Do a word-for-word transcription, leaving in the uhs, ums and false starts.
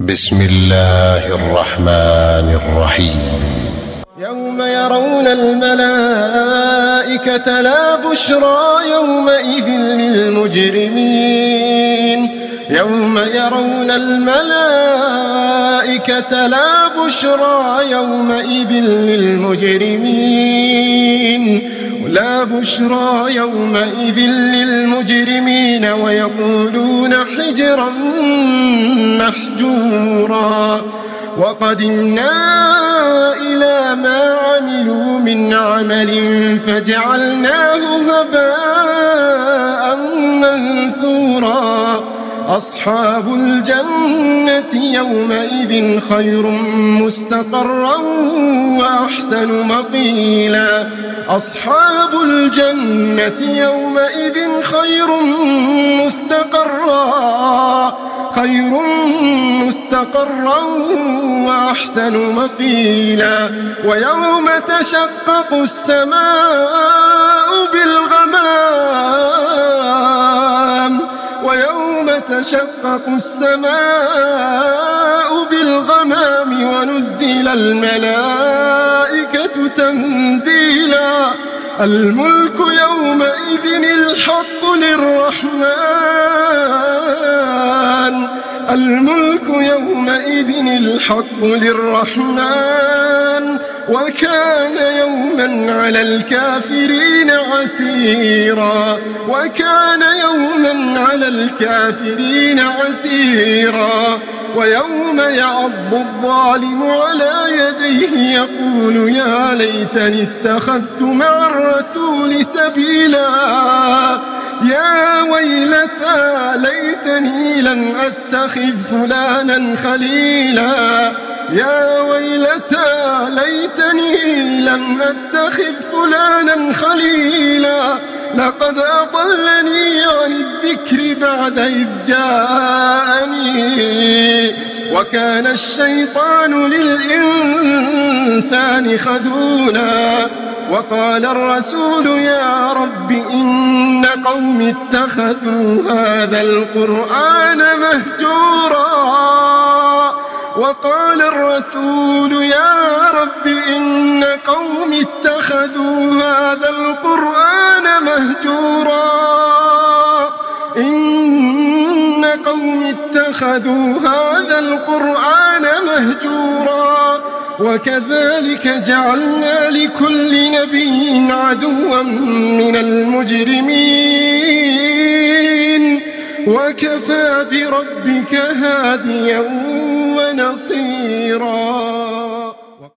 بسم الله الرحمن الرحيم. يوم يرون الملائكة لا بشرى يومئذ للمجرمين يوم يرون الملائكة لا بشرى يومئذ للمجرمين لا بشرى يومئذ للمجرمين ويقولون حجرا محجورا وقدمنا إلى ما عملوا من عمل فجعلناه هباء منثورا أصحاب الجنة يومئذ خير مستقرا وأحسن مقيلا أصحاب الجنة يومئذ خير مستقرا خير مستقرا وأحسن مقيلا ويوم تشقق السماء بالغمام ويوم تشقق السماء بالغمام ونزل الملائكة تنزيلا الملك يومئذ الحق للرحمن الملك يومئذ الحق للرحمن وكان يوما على الكافرين عسيرا وكان يوما على الكافرين عسيرا ويوم يعض الظالم على يديه يقول يا ليتني اتخذت مع الرسول سبيلا يا ويلتى ليتني لم أتخذ فلانا خليلا يا ويلتى ليتني لم أتخذ فلانا خليلا لقد أضلني عن الذكر بعد إذ جاءني وكان الشيطان للإنسان خذولا وقال الرسول يا رب إن قوم اتخذوا هذا القرآن مهجورا وقال الرسول يا رب إن قوم اتخذوا هذا القرآن مهجورا إن قوم اتخذوا هذا القرآن مهجورا وكذلك جعلنا لكل نبي عدوا من المجرمين وكفى بربك هاديا ونصيرا.